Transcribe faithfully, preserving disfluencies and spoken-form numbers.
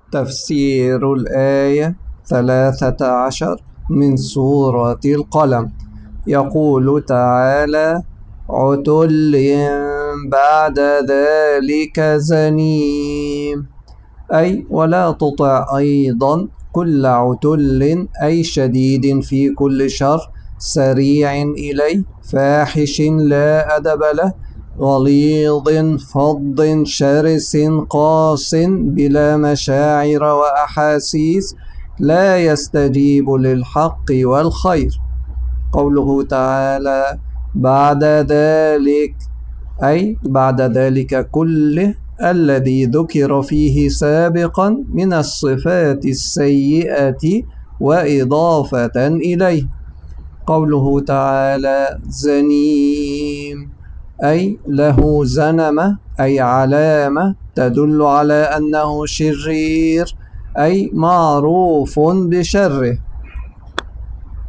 تفسير الآية ثلاثة عشر من سورة القلم. يقول تعالى: عتل بعد ذلك زنيم، أي ولا تطع أيضا كل عتل، أي شديد في كل شر، سريع إليه، فاحش لا أدب له، غليظ فظ شرس قاس، بلا مشاعر وأحاسيس، لا يستجيب للحق والخير. قوله تعالى بعد ذلك، أي بعد ذلك كله الذي ذكر فيه سابقا من الصفات السيئة وإضافة إليه. قوله تعالى زنيم، أي له زنمة، أي علامة تدل على أنه شرير، أي معروف بشره.